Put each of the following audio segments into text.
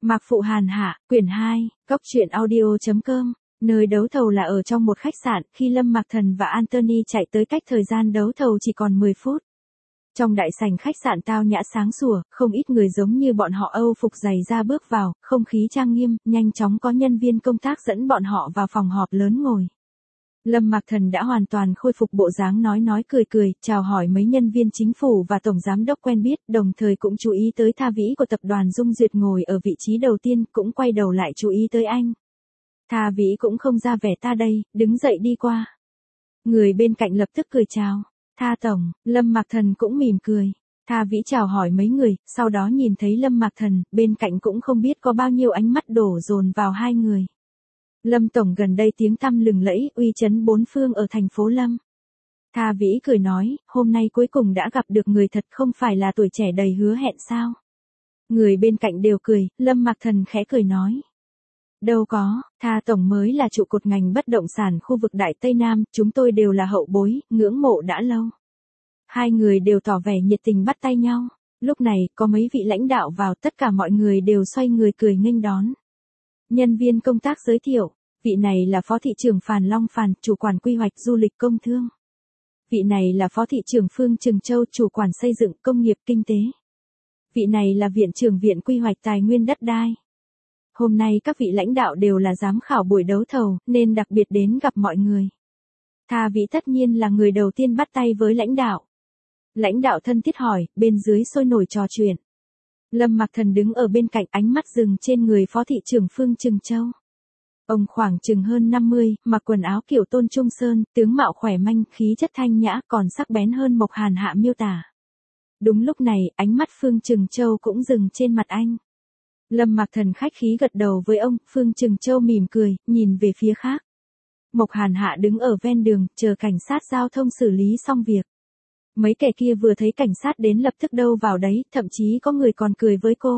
Mạc Phụ Hàn Hạ, quyển 2, Cốc truyện audio.com. Nơi đấu thầu là ở trong một khách sạn, khi Lâm Mạc Thần và Anthony chạy tới cách thời gian đấu thầu chỉ còn 10 phút. Trong đại sảnh khách sạn tao nhã sáng sủa, không ít người giống như bọn họ Âu phục giày ra bước vào, không khí trang nghiêm, nhanh chóng có nhân viên công tác dẫn bọn họ vào phòng họp lớn ngồi. Lâm Mạc Thần đã hoàn toàn khôi phục bộ dáng nói cười, chào hỏi mấy nhân viên chính phủ và tổng giám đốc quen biết, đồng thời cũng chú ý tới Tha Vĩ của tập đoàn Dung Duyệt ngồi ở vị trí đầu tiên, cũng quay đầu lại chú ý tới anh. Tha Vĩ cũng không ra vẻ ta đây, đứng dậy đi qua. Người bên cạnh lập tức cười chào. Tha tổng, Lâm Mạc Thần cũng mỉm cười. Tha Vĩ chào hỏi mấy người, sau đó nhìn thấy Lâm Mạc Thần, bên cạnh cũng không biết có bao nhiêu ánh mắt đổ dồn vào hai người. Lâm tổng gần đây tiếng tăm lừng lẫy, uy chấn bốn phương ở thành phố Lâm. Tha Vĩ cười nói, hôm nay cuối cùng đã gặp được người thật, không phải là tuổi trẻ đầy hứa hẹn sao? Người bên cạnh đều cười, Lâm Mạc Thần khẽ cười nói. Đâu có, Tha tổng mới là trụ cột ngành bất động sản khu vực Đại Tây Nam, chúng tôi đều là hậu bối, ngưỡng mộ đã lâu. Hai người đều tỏ vẻ nhiệt tình bắt tay nhau. Lúc này, có mấy vị lãnh đạo vào, tất cả mọi người đều xoay người cười nghênh đón. Nhân viên công tác giới thiệu, vị này là Phó thị trưởng Phàn Long Phàn, chủ quản quy hoạch du lịch công thương. Vị này là Phó thị trưởng Phương Trừng Châu, chủ quản xây dựng công nghiệp kinh tế. Vị này là Viện trưởng Viện Quy hoạch Tài nguyên đất đai. Hôm nay các vị lãnh đạo đều là giám khảo buổi đấu thầu, nên đặc biệt đến gặp mọi người. Tha Vĩ tất nhiên là người đầu tiên bắt tay với lãnh đạo. Lãnh đạo thân thiết hỏi, bên dưới sôi nổi trò chuyện. Lâm Mạc Thần đứng ở bên cạnh, ánh mắt dừng trên người Phó thị trưởng Phương Trừng Châu. Ông khoảng chừng hơn 50, mặc quần áo kiểu Tôn Trung Sơn, tướng mạo khỏe manh, khí chất thanh nhã, còn sắc bén hơn Mộc Hàn Hạ miêu tả. Đúng lúc này, ánh mắt Phương Trừng Châu cũng dừng trên mặt anh. Lâm Mạc Thần khách khí gật đầu với ông, Phương Trừng Châu mỉm cười, nhìn về phía khác. Mộc Hàn Hạ đứng ở ven đường, chờ cảnh sát giao thông xử lý xong việc. Mấy kẻ kia vừa thấy cảnh sát đến lập tức đâu vào đấy, thậm chí có người còn cười với cô.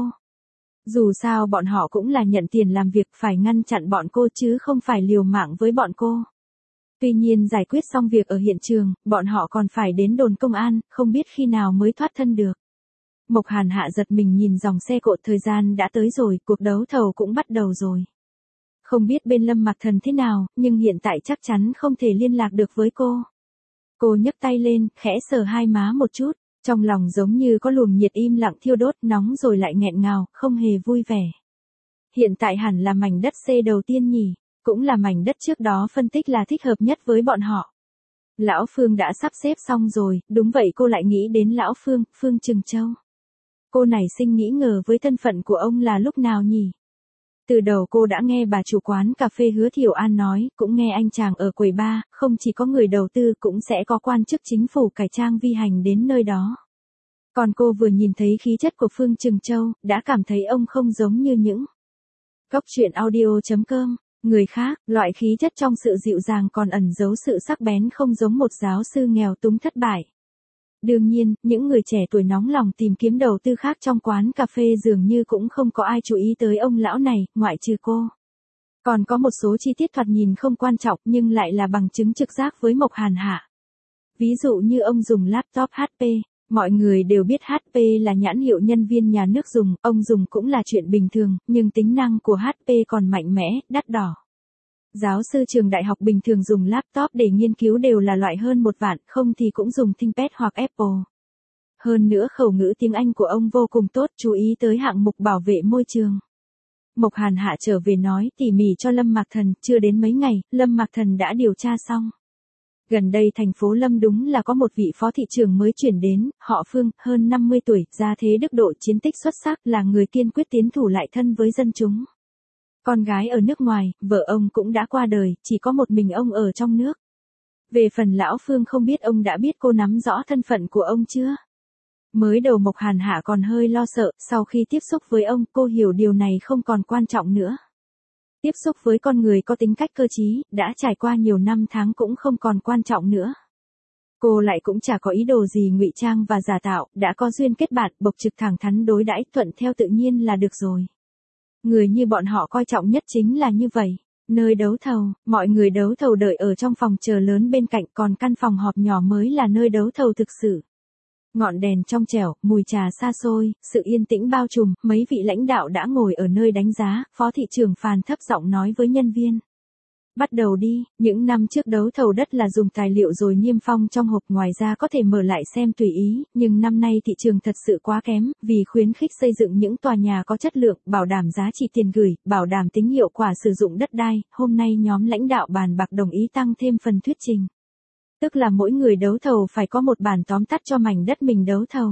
Dù sao bọn họ cũng là nhận tiền làm việc, phải ngăn chặn bọn cô chứ không phải liều mạng với bọn cô. Tuy nhiên giải quyết xong việc ở hiện trường, bọn họ còn phải đến đồn công an, không biết khi nào mới thoát thân được. Mộc Hàn Hạ giật mình nhìn dòng xe cộ, thời gian đã tới rồi, cuộc đấu thầu cũng bắt đầu rồi. Không biết bên Lâm Mạc Thần thế nào, nhưng hiện tại chắc chắn không thể liên lạc được với cô. Cô nhấc tay lên, khẽ sờ hai má một chút, trong lòng giống như có luồng nhiệt im lặng thiêu đốt, nóng rồi lại nghẹn ngào, không hề vui vẻ. Hiện tại hẳn là mảnh đất C đầu tiên nhỉ, cũng là mảnh đất trước đó phân tích là thích hợp nhất với bọn họ. Lão Phương đã sắp xếp xong rồi, đúng vậy, cô lại nghĩ đến Lão Phương, Phương Trừng Châu. Cô nảy sinh nghĩ ngờ với thân phận của ông là lúc nào nhỉ? Từ đầu cô đã nghe bà chủ quán cà phê Hứa Thiểu An nói, cũng nghe anh chàng ở quầy bar, không chỉ có người đầu tư cũng sẽ có quan chức chính phủ cải trang vi hành đến nơi đó. Còn cô vừa nhìn thấy khí chất của Phương Trừng Châu, đã cảm thấy ông không giống như những Cốc truyện audio.com. Người khác, loại khí chất trong sự dịu dàng còn ẩn giấu sự sắc bén, không giống một giáo sư nghèo túng thất bại. Đương nhiên, những người trẻ tuổi nóng lòng tìm kiếm đầu tư khác trong quán cà phê dường như cũng không có ai chú ý tới ông lão này, ngoại trừ cô. Còn có một số chi tiết thoạt nhìn không quan trọng nhưng lại là bằng chứng trực giác với Mộc Hàn Hạ. Ví dụ như ông dùng laptop HP, mọi người đều biết HP là nhãn hiệu nhân viên nhà nước dùng, ông dùng cũng là chuyện bình thường, nhưng tính năng của HP còn mạnh mẽ, đắt đỏ. Giáo sư trường đại học bình thường dùng laptop để nghiên cứu đều là loại hơn 1 vạn, không thì cũng dùng ThinkPad hoặc Apple. Hơn nữa khẩu ngữ tiếng Anh của ông vô cùng tốt, chú ý tới hạng mục bảo vệ môi trường. Mộc Hàn Hạ trở về nói tỉ mỉ cho Lâm Mạc Thần, chưa đến mấy ngày, Lâm Mạc Thần đã điều tra xong. Gần đây thành phố Lâm đúng là có một vị phó thị trưởng mới chuyển đến, họ Phương, hơn 50 tuổi, gia thế đức độ, chiến tích xuất sắc, là người kiên quyết tiến thủ lại thân với dân chúng. Con gái ở nước ngoài, vợ ông cũng đã qua đời, chỉ có một mình ông ở trong nước. Về phần Lão Phương không biết ông đã biết cô nắm rõ thân phận của ông chưa? Mới đầu Mộc Hàn Hạ còn hơi lo sợ, sau khi tiếp xúc với ông, cô hiểu điều này không còn quan trọng nữa. Tiếp xúc với con người có tính cách cơ trí, đã trải qua nhiều năm tháng cũng không còn quan trọng nữa. Cô lại cũng chả có ý đồ gì ngụy trang và giả tạo, đã có duyên kết bạn, bộc trực thẳng thắn đối đãi, thuận theo tự nhiên là được rồi. Người như bọn họ coi trọng nhất chính là như vậy. Nơi đấu thầu, mọi người đấu thầu đợi ở trong phòng chờ lớn bên cạnh, còn căn phòng họp nhỏ mới là nơi đấu thầu thực sự. Ngọn đèn trong trẻo, mùi trà xa xôi, sự yên tĩnh bao trùm, mấy vị lãnh đạo đã ngồi ở nơi đánh giá, Phó thị trưởng Phàn thấp giọng nói với nhân viên. Bắt đầu đi, những năm trước đấu thầu đất là dùng tài liệu rồi niêm phong trong hộp, ngoài ra có thể mở lại xem tùy ý, nhưng năm nay thị trường thật sự quá kém, vì khuyến khích xây dựng những tòa nhà có chất lượng, bảo đảm giá trị tiền gửi, bảo đảm tính hiệu quả sử dụng đất đai, hôm nay nhóm lãnh đạo bàn bạc đồng ý tăng thêm phần thuyết trình. Tức là mỗi người đấu thầu phải có một bản tóm tắt cho mảnh đất mình đấu thầu.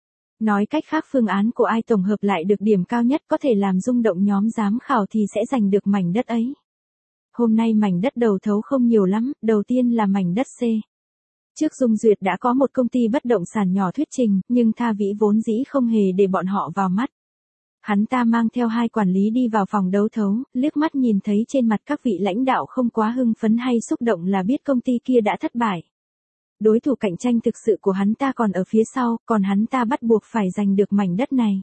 Nói cách khác, phương án của ai tổng hợp lại được điểm cao nhất có thể làm rung động nhóm giám khảo thì sẽ giành được mảnh đất ấy. Hôm nay mảnh đất đầu thầu không nhiều lắm, đầu tiên là mảnh đất C. Trước Dung Duyệt đã có một công ty bất động sản nhỏ thuyết trình, nhưng Tha Vĩ vốn dĩ không hề để bọn họ vào mắt. Hắn ta mang theo hai quản lý đi vào phòng đấu thầu, liếc mắt nhìn thấy trên mặt các vị lãnh đạo không quá hưng phấn hay xúc động là biết công ty kia đã thất bại. Đối thủ cạnh tranh thực sự của hắn ta còn ở phía sau, còn hắn ta bắt buộc phải giành được mảnh đất này.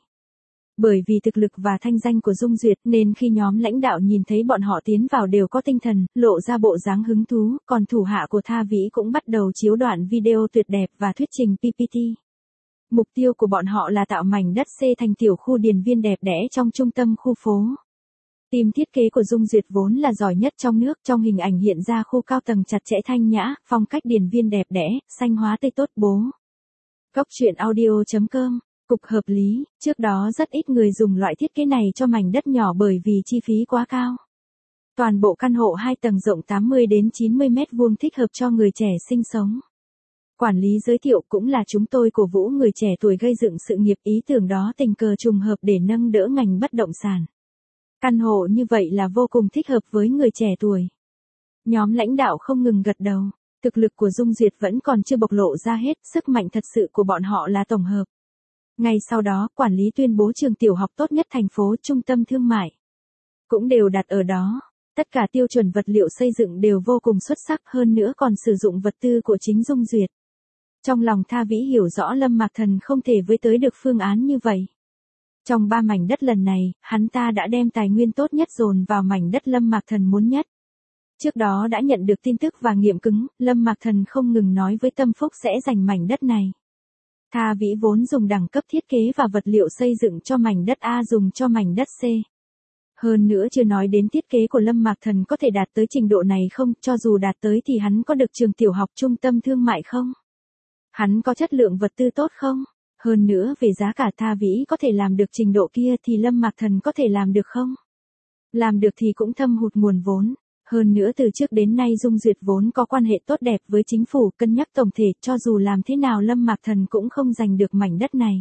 Bởi vì thực lực và thanh danh của Dung Duyệt nên khi nhóm lãnh đạo nhìn thấy bọn họ tiến vào đều có tinh thần, lộ ra bộ dáng hứng thú, còn thủ hạ của Tha Vĩ cũng bắt đầu chiếu đoạn video tuyệt đẹp và thuyết trình PPT. Mục tiêu của bọn họ là tạo mảnh đất C thành tiểu khu điền viên đẹp đẽ trong trung tâm khu phố. Team thiết kế của Dung Duyệt vốn là giỏi nhất trong nước, trong hình ảnh hiện ra khu cao tầng chặt chẽ thanh nhã, phong cách điền viên đẹp đẽ, xanh hóa tươi tốt bố. Góc truyện audio.com. Cục hợp lý, trước đó rất ít người dùng loại thiết kế này cho mảnh đất nhỏ bởi vì chi phí quá cao. Toàn bộ căn hộ 2 tầng rộng 80 đến 90 mét vuông thích hợp cho người trẻ sinh sống. Quản lý giới thiệu cũng là chúng tôi cổ vũ người trẻ tuổi gây dựng sự nghiệp, ý tưởng đó tình cờ trùng hợp để nâng đỡ ngành bất động sản. Căn hộ như vậy là vô cùng thích hợp với người trẻ tuổi. Nhóm lãnh đạo không ngừng gật đầu, thực lực của Dung Duyệt vẫn còn chưa bộc lộ ra hết, sức mạnh thật sự của bọn họ là tổng hợp. Ngay sau đó, quản lý tuyên bố trường tiểu học tốt nhất thành phố, trung tâm thương mại cũng đều đặt ở đó. Tất cả tiêu chuẩn vật liệu xây dựng đều vô cùng xuất sắc, hơn nữa còn sử dụng vật tư của chính Dung Duyệt. Trong lòng Tha Vĩ hiểu rõ Lâm Mạc Thần không thể với tới được phương án như vậy. Trong 3 mảnh đất lần này, hắn ta đã đem tài nguyên tốt nhất dồn vào mảnh đất Lâm Mạc Thần muốn nhất. Trước đó đã nhận được tin tức và nghiệm cứng, Lâm Mạc Thần không ngừng nói với Tâm Phúc sẽ giành mảnh đất này. Tha Vĩ vốn dùng đẳng cấp thiết kế và vật liệu xây dựng cho mảnh đất A dùng cho mảnh đất C. Hơn nữa chưa nói đến thiết kế của Lâm Mạc Thần có thể đạt tới trình độ này không, cho dù đạt tới thì hắn có được trường tiểu học trung tâm thương mại không? Hắn có chất lượng vật tư tốt không? Hơn nữa về giá cả Tha Vĩ có thể làm được trình độ kia thì Lâm Mạc Thần có thể làm được không? Làm được thì cũng thâm hụt nguồn vốn. Hơn nữa từ trước đến nay Dung Duyệt vốn có quan hệ tốt đẹp với chính phủ, cân nhắc tổng thể, cho dù làm thế nào Lâm Mạc Thần cũng không giành được mảnh đất này.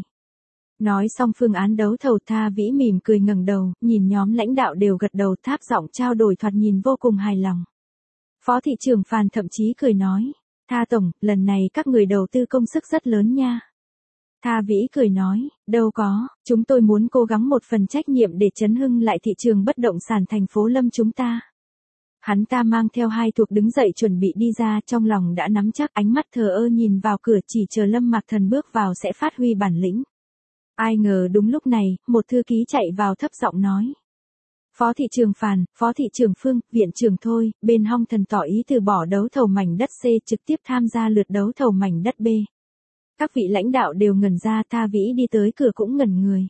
Nói xong phương án đấu thầu, Tha Vĩ mỉm cười ngẩng đầu, nhìn nhóm lãnh đạo đều gật đầu, tháp giọng trao đổi thoạt nhìn vô cùng hài lòng. Phó thị trưởng Phàn thậm chí cười nói, Tha tổng, lần này các người đầu tư công sức rất lớn nha. Tha Vĩ cười nói, đâu có, chúng tôi muốn cố gắng một phần trách nhiệm để chấn hưng lại thị trường bất động sản thành phố Lâm chúng ta. Hắn ta mang theo hai thuộc đứng dậy chuẩn bị đi ra, trong lòng đã nắm chắc, ánh mắt thờ ơ nhìn vào cửa chỉ chờ Lâm Mạc Thần bước vào sẽ phát huy bản lĩnh. Ai ngờ đúng lúc này, một thư ký chạy vào thấp giọng nói. Phó thị trưởng Phàn, Phó thị trưởng Phương, viện trưởng Thôi, bên Hong Thần tỏ ý từ bỏ đấu thầu mảnh đất C trực tiếp tham gia lượt đấu thầu mảnh đất B. Các vị lãnh đạo đều ngẩn ra, Tha Vĩ đi tới cửa cũng ngẩn người.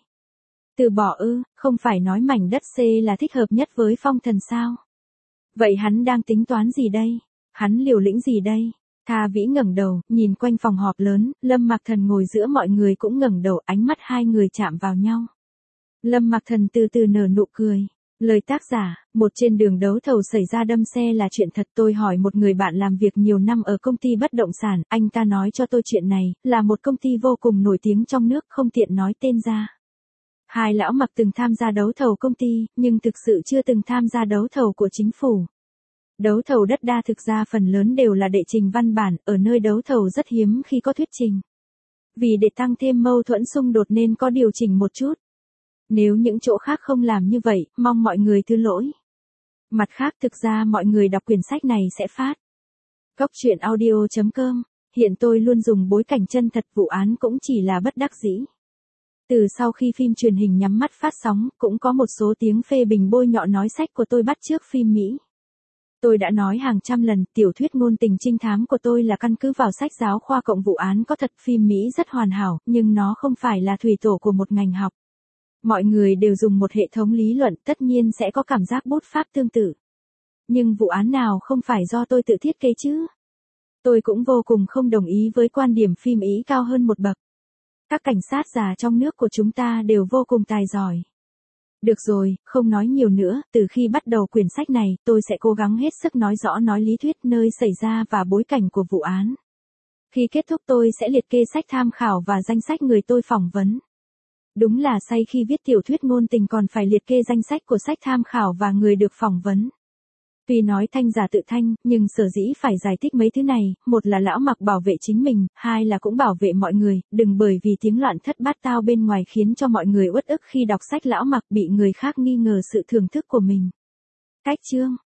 Từ bỏ ư, không phải nói mảnh đất C là thích hợp nhất với Phong Thần sao? Vậy hắn đang tính toán gì đây? Hắn liều lĩnh gì đây? Tha Vĩ ngẩng đầu, nhìn quanh phòng họp lớn, Lâm Mạc Thần ngồi giữa mọi người cũng ngẩng đầu, ánh mắt hai người chạm vào nhau. Lâm Mạc Thần từ từ nở nụ cười. Lời tác giả, một trên đường đấu thầu xảy ra đâm xe là chuyện thật. Tôi hỏi một người bạn làm việc nhiều năm ở công ty bất động sản, anh ta nói cho tôi chuyện này, là một công ty vô cùng nổi tiếng trong nước, không tiện nói tên ra. Hai lão mặc từng tham gia đấu thầu công ty, nhưng thực sự chưa từng tham gia đấu thầu của chính phủ. Đấu thầu đất đa thực ra phần lớn đều là đệ trình văn bản, ở nơi đấu thầu rất hiếm khi có thuyết trình. Vì để tăng thêm mâu thuẫn xung đột nên có điều chỉnh một chút. Nếu những chỗ khác không làm như vậy, mong mọi người thứ lỗi. Mặt khác thực ra mọi người đọc quyển sách này sẽ phát. Góc truyện audio.com, hiện tôi luôn dùng bối cảnh chân thật, vụ án cũng chỉ là bất đắc dĩ. Từ sau khi phim truyền hình nhắm mắt phát sóng, cũng có một số tiếng phê bình bôi nhọ nói sách của tôi bắt chước phim Mỹ. Tôi đã nói hàng trăm lần, tiểu thuyết ngôn tình trinh thám của tôi là căn cứ vào sách giáo khoa cộng vụ án có thật. Phim Mỹ rất hoàn hảo, nhưng nó không phải là thủy tổ của một ngành học. Mọi người đều dùng một hệ thống lý luận, tất nhiên sẽ có cảm giác bút pháp tương tự. Nhưng vụ án nào không phải do tôi tự thiết kế chứ? Tôi cũng vô cùng không đồng ý với quan điểm phim Ý cao hơn một bậc. Các cảnh sát già trong nước của chúng ta đều vô cùng tài giỏi. Được rồi, không nói nhiều nữa, từ khi bắt đầu quyển sách này, tôi sẽ cố gắng hết sức nói rõ nói lý thuyết nơi xảy ra và bối cảnh của vụ án. Khi kết thúc tôi sẽ liệt kê sách tham khảo và danh sách người tôi phỏng vấn. Đúng là say khi viết tiểu thuyết ngôn tình còn phải liệt kê danh sách của sách tham khảo và người được phỏng vấn. Tuy nói thanh giả tự thanh, nhưng sở dĩ phải giải thích mấy thứ này, một là lão Mặc bảo vệ chính mình, hai là cũng bảo vệ mọi người, đừng bởi vì tiếng loạn thất bát tao bên ngoài khiến cho mọi người uất ức khi đọc sách lão Mặc bị người khác nghi ngờ sự thưởng thức của mình. Cách chương